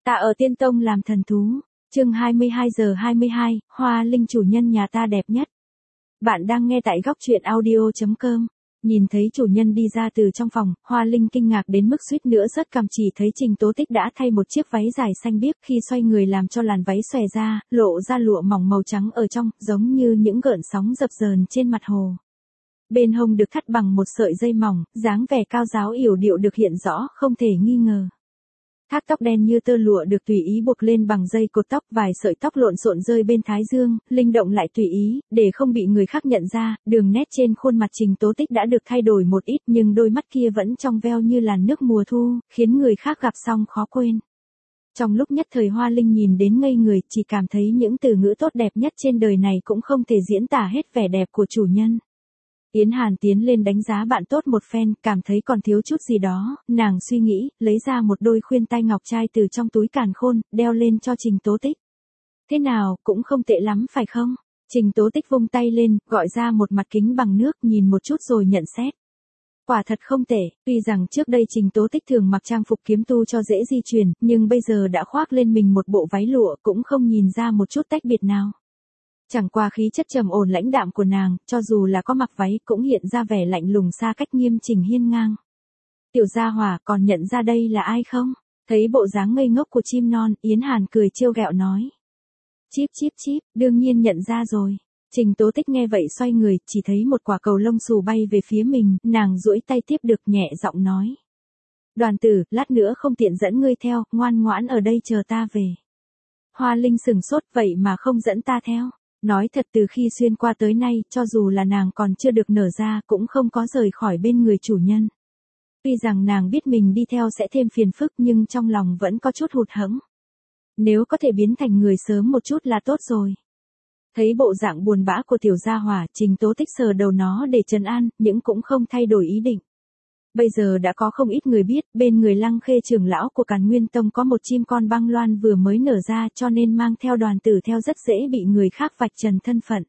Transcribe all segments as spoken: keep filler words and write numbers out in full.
Ta ở Tiên Tông làm thần thú. Chương hai mươi hai giờ hai mươi hai, Hoa Linh chủ nhân nhà ta đẹp nhất. Bạn đang nghe tại góc truyện audio chấm com. Nhìn thấy chủ nhân đi ra từ trong phòng, Hoa Linh kinh ngạc đến mức suýt nữa rớt cằm, chỉ thấy Trình Tố Tích đã thay một chiếc váy dài xanh biếc, khi xoay người làm cho làn váy xòe ra, lộ ra lụa mỏng màu trắng ở trong, giống như những gợn sóng dập dờn trên mặt hồ. Bên hông được thắt bằng một sợi dây mỏng, dáng vẻ cao giáo yểu điệu được hiện rõ, không thể nghi ngờ. Thác tóc đen như tơ lụa được tùy ý buộc lên bằng dây cột tóc, vài sợi tóc lộn xộn rơi bên thái dương, linh động lại tùy ý, để không bị người khác nhận ra. Đường nét trên khuôn mặt Trình Tố Tích đã được thay đổi một ít, nhưng đôi mắt kia vẫn trong veo như làn nước mùa thu, khiến người khác gặp xong khó quên. Trong lúc nhất thời Hoa Linh nhìn đến ngây người, chỉ cảm thấy những từ ngữ tốt đẹp nhất trên đời này cũng không thể diễn tả hết vẻ đẹp của chủ nhân. Yến Hàn tiến lên đánh giá bạn tốt một phen, cảm thấy còn thiếu chút gì đó, nàng suy nghĩ, lấy ra một đôi khuyên tai ngọc trai từ trong túi càn khôn, đeo lên cho Trình Tố Tích. Thế nào, cũng không tệ lắm phải không? Trình Tố Tích vung tay lên, gọi ra một mặt kính bằng nước, nhìn một chút rồi nhận xét. Quả thật không tệ, tuy rằng trước đây Trình Tố Tích thường mặc trang phục kiếm tu cho dễ di chuyển, nhưng bây giờ đã khoác lên mình một bộ váy lụa, cũng không nhìn ra một chút tách biệt nào. Chẳng qua khí chất trầm ổn lãnh đạm của nàng, cho dù là có mặc váy cũng hiện ra vẻ lạnh lùng xa cách nghiêm chỉnh hiên ngang. Tiểu Gia Hỏa, còn nhận ra đây là ai không? Thấy bộ dáng ngây ngốc của chim non, Yến Hàn cười trêu ghẹo nói. Chíp chíp chíp, đương nhiên nhận ra rồi. Trình Tố Tích nghe vậy xoay người, chỉ thấy một quả cầu lông xù bay về phía mình, nàng duỗi tay tiếp được, nhẹ giọng nói. Đoàn tử, lát nữa không tiện dẫn ngươi theo, ngoan ngoãn ở đây chờ ta về. Hoa Linh sừng sốt, vậy mà không dẫn ta theo. Nói thật, từ khi xuyên qua tới nay, cho dù là nàng còn chưa được nở ra, cũng không có rời khỏi bên người chủ nhân. Tuy rằng nàng biết mình đi theo sẽ thêm phiền phức, nhưng trong lòng vẫn có chút hụt hẫng. Nếu có thể biến thành người sớm một chút là tốt rồi. Thấy bộ dạng buồn bã của Tiểu Gia Hỏa, Trình Tố Tích sờ đầu nó để trấn an, nhưng cũng không thay đổi ý định. Bây giờ đã có không ít người biết, bên người Lăng Khê trưởng lão của Càn Nguyên Tông có một chim con băng loan vừa mới nở ra, cho nên mang theo đoàn tử theo rất dễ bị người khác vạch trần thân phận.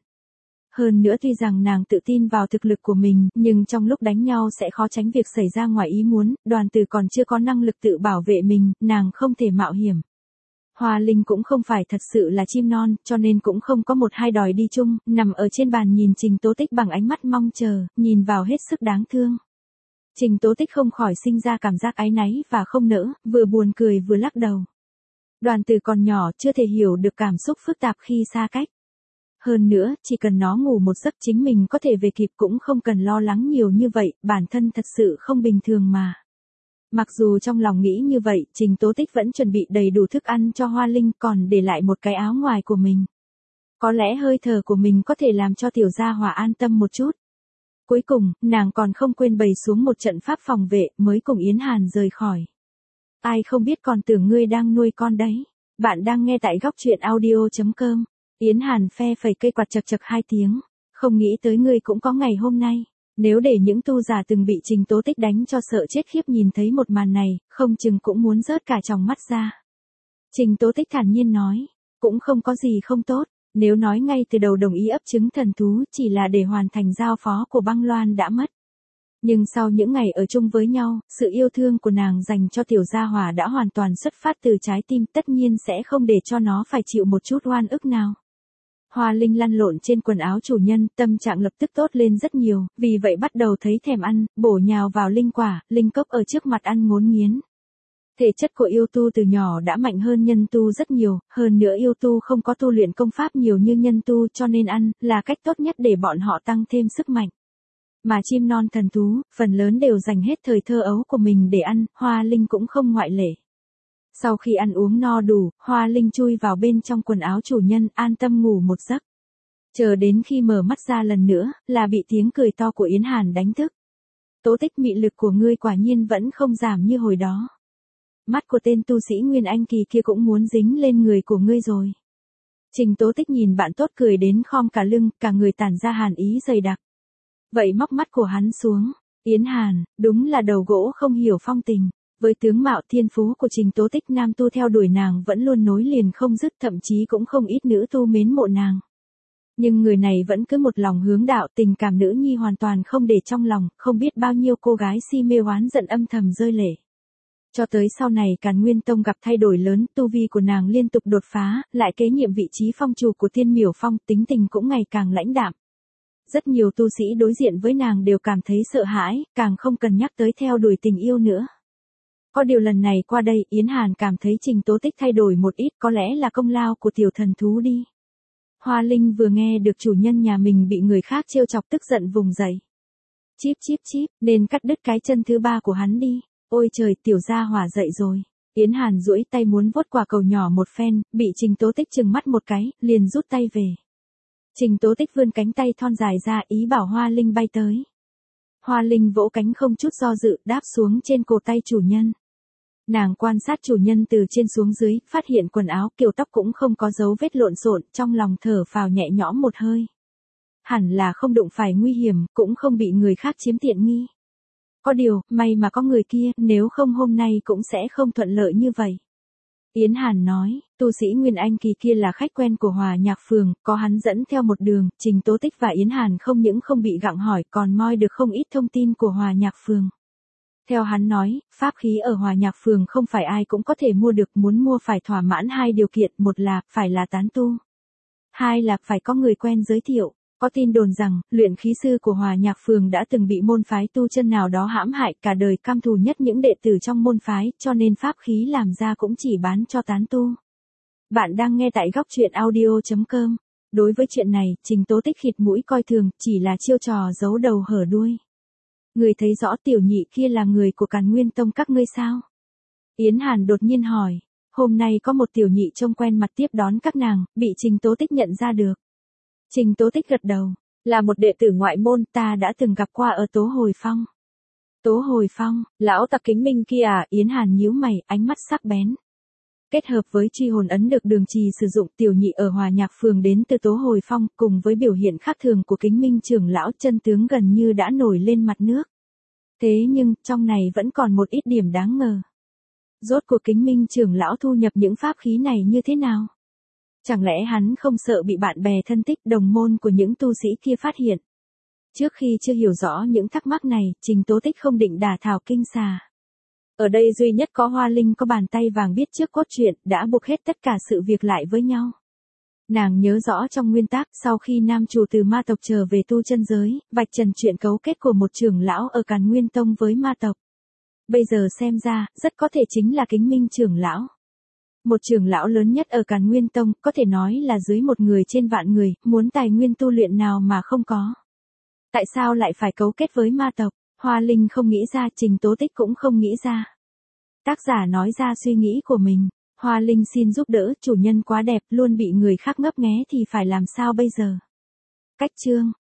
Hơn nữa tuy rằng nàng tự tin vào thực lực của mình, nhưng trong lúc đánh nhau sẽ khó tránh việc xảy ra ngoài ý muốn, đoàn tử còn chưa có năng lực tự bảo vệ mình, nàng không thể mạo hiểm. Hoa Linh cũng không phải thật sự là chim non, cho nên cũng không có một hai đòi đi chung, nằm ở trên bàn nhìn Trình Tố Tích bằng ánh mắt mong chờ, nhìn vào hết sức đáng thương. Trình Tố Tích không khỏi sinh ra cảm giác áy náy và không nỡ, vừa buồn cười vừa lắc đầu. Đoàn tử còn nhỏ, chưa thể hiểu được cảm xúc phức tạp khi xa cách. Hơn nữa, chỉ cần nó ngủ một giấc chính mình có thể về kịp, cũng không cần lo lắng nhiều như vậy, bản thân thật sự không bình thường mà. Mặc dù trong lòng nghĩ như vậy, Trình Tố Tích vẫn chuẩn bị đầy đủ thức ăn cho Hoa Linh, còn để lại một cái áo ngoài của mình. Có lẽ hơi thở của mình có thể làm cho Tiểu Gia Hỏa an tâm một chút. Cuối cùng, nàng còn không quên bày xuống một trận pháp phòng vệ, mới cùng Yến Hàn rời khỏi. Ai không biết còn tưởng ngươi đang nuôi con đấy. Bạn đang nghe tại góc truyện audio chấm com. Yến Hàn phe phẩy cây quạt chật chật hai tiếng. Không nghĩ tới ngươi cũng có ngày hôm nay. Nếu để những tu giả từng bị Trình Tố Tích đánh cho sợ chết khiếp nhìn thấy một màn này, không chừng cũng muốn rớt cả tròng mắt ra. Trình Tố Tích thản nhiên nói. Cũng không có gì không tốt. Nếu nói ngay từ đầu đồng ý ấp trứng thần thú chỉ là để hoàn thành giao phó của băng loan đã mất. Nhưng sau những ngày ở chung với nhau, sự yêu thương của nàng dành cho Tiểu Gia Hỏa đã hoàn toàn xuất phát từ trái tim, tất nhiên sẽ không để cho nó phải chịu một chút oan ức nào. Hoa Linh lăn lộn trên quần áo chủ nhân, tâm trạng lập tức tốt lên rất nhiều, vì vậy bắt đầu thấy thèm ăn, bổ nhào vào linh quả, linh cốc ở trước mặt ăn ngốn nghiến. Thể chất của yêu tu từ nhỏ đã mạnh hơn nhân tu rất nhiều, hơn nữa yêu tu không có tu luyện công pháp nhiều như nhân tu, cho nên ăn là cách tốt nhất để bọn họ tăng thêm sức mạnh. Mà chim non thần thú, phần lớn đều dành hết thời thơ ấu của mình để ăn, Hoa Linh cũng không ngoại lệ. Sau khi ăn uống no đủ, Hoa Linh chui vào bên trong quần áo chủ nhân, an tâm ngủ một giấc. Chờ đến khi mở mắt ra lần nữa, là bị tiếng cười to của Yến Hàn đánh thức. Tố Tích, mị lực của ngươi quả nhiên vẫn không giảm như hồi đó. Mắt của tên tu sĩ Nguyên Anh kỳ kia cũng muốn dính lên người của ngươi rồi. Trình Tố Tích nhìn bạn tốt cười đến khom cả lưng, cả người tản ra hàn ý dày đặc. Vậy móc mắt của hắn xuống. Yến Hàn, đúng là đầu gỗ không hiểu phong tình. Với tướng mạo thiên phú của Trình Tố Tích, nam tu theo đuổi nàng vẫn luôn nối liền không dứt, thậm chí cũng không ít nữ tu mến mộ nàng. Nhưng người này vẫn cứ một lòng hướng đạo, tình cảm nữ nhi hoàn toàn không để trong lòng, không biết bao nhiêu cô gái si mê oán giận âm thầm rơi lệ. Cho tới sau này Càn Nguyên Tông gặp thay đổi lớn, tu vi của nàng liên tục đột phá, lại kế nhiệm vị trí phong chủ của Thiên Miểu Phong, tính tình cũng ngày càng lãnh đạm. Rất nhiều tu sĩ đối diện với nàng đều cảm thấy sợ hãi, càng không cần nhắc tới theo đuổi tình yêu nữa. Có điều lần này qua đây, Yến Hàn cảm thấy Trình Tố Tích thay đổi một ít, có lẽ là công lao của tiểu thần thú đi. Hoa Linh vừa nghe được chủ nhân nhà mình bị người khác trêu chọc tức giận vùng dậy. Chíp chíp chíp, nên cắt đứt cái chân thứ ba của hắn đi. Ôi trời, tiểu gia hỏa dậy rồi. Yến Hàn duỗi tay muốn vuốt quả cầu nhỏ một phen, bị Trình Tố Tích trừng mắt một cái, liền rút tay về. Trình Tố Tích vươn cánh tay thon dài ra ý bảo Hoa Linh bay tới. Hoa Linh vỗ cánh không chút do dự đáp xuống trên cổ tay chủ nhân. Nàng quan sát chủ nhân từ trên xuống dưới, phát hiện quần áo kiểu tóc cũng không có dấu vết lộn xộn, trong lòng thở phào nhẹ nhõm một hơi. Hẳn là không đụng phải nguy hiểm, cũng không bị người khác chiếm tiện nghi. Có điều, may mà có người kia, nếu không hôm nay cũng sẽ không thuận lợi như vậy. Yến Hàn nói, tu sĩ Nguyên Anh kỳ kia là khách quen của Hòa Nhạc Phường, có hắn dẫn theo một đường, Trình Tố Tích và Yến Hàn không những không bị gặng hỏi còn moi được không ít thông tin của Hòa Nhạc Phường. Theo hắn nói, pháp khí ở Hòa Nhạc Phường không phải ai cũng có thể mua được, muốn mua phải thỏa mãn hai điều kiện, một là phải là tán tu, hai là phải có người quen giới thiệu. Có tin đồn rằng, luyện khí sư của Hòa Nhạc Phường đã từng bị môn phái tu chân nào đó hãm hại, cả đời căm thù nhất những đệ tử trong môn phái, cho nên pháp khí làm ra cũng chỉ bán cho tán tu. Bạn đang nghe tại góc truyện audio chấm com. Đối với chuyện này, Trình Tố Tích khịt mũi coi thường, chỉ là chiêu trò giấu đầu hở đuôi. Người thấy rõ tiểu nhị kia là người của Càn Nguyên Tông các ngươi sao? Yến Hàn đột nhiên hỏi, hôm nay có một tiểu nhị trông quen mặt tiếp đón các nàng, bị Trình Tố Tích nhận ra được. Trình Tố Tích gật đầu, là một đệ tử ngoại môn, ta đã từng gặp qua ở Tố Hồi Phong. Tố Hồi Phong, lão tặc Kính Minh kia à? Yến Hàn nhíu mày, ánh mắt sắc bén. Kết hợp với truy hồn ấn được Đường Trì sử dụng, tiểu nhị ở Hòa Nhạc Phường đến từ Tố Hồi Phong, cùng với biểu hiện khác thường của Kính Minh trưởng lão, chân tướng gần như đã nổi lên mặt nước. Thế nhưng, trong này vẫn còn một ít điểm đáng ngờ. Rốt cuộc Kính Minh trưởng lão thu nhập những pháp khí này như thế nào? Chẳng lẽ hắn không sợ bị bạn bè thân thích đồng môn của những tu sĩ kia phát hiện? Trước khi chưa hiểu rõ những thắc mắc này, Trình Tố Tích không định đả thảo kinh xà. Ở đây duy nhất có Hoa Linh có bàn tay vàng biết trước cốt truyện, đã buộc hết tất cả sự việc lại với nhau. Nàng nhớ rõ trong nguyên tắc, sau khi nam chủ từ ma tộc trở về tu chân giới, vạch trần chuyện cấu kết của một trưởng lão ở Càn Nguyên Tông với ma tộc. Bây giờ xem ra, rất có thể chính là Kính Minh trưởng lão. Một trưởng lão lớn nhất ở Càn Nguyên Tông, có thể nói là dưới một người trên vạn người, muốn tài nguyên tu luyện nào mà không có. Tại sao lại phải cấu kết với ma tộc? Hoa Linh không nghĩ ra, Trình Tố Tích cũng không nghĩ ra. Tác giả nói ra suy nghĩ của mình. Hoa Linh xin giúp đỡ, chủ nhân quá đẹp, luôn bị người khác ngấp nghé thì phải làm sao bây giờ? Cách chương.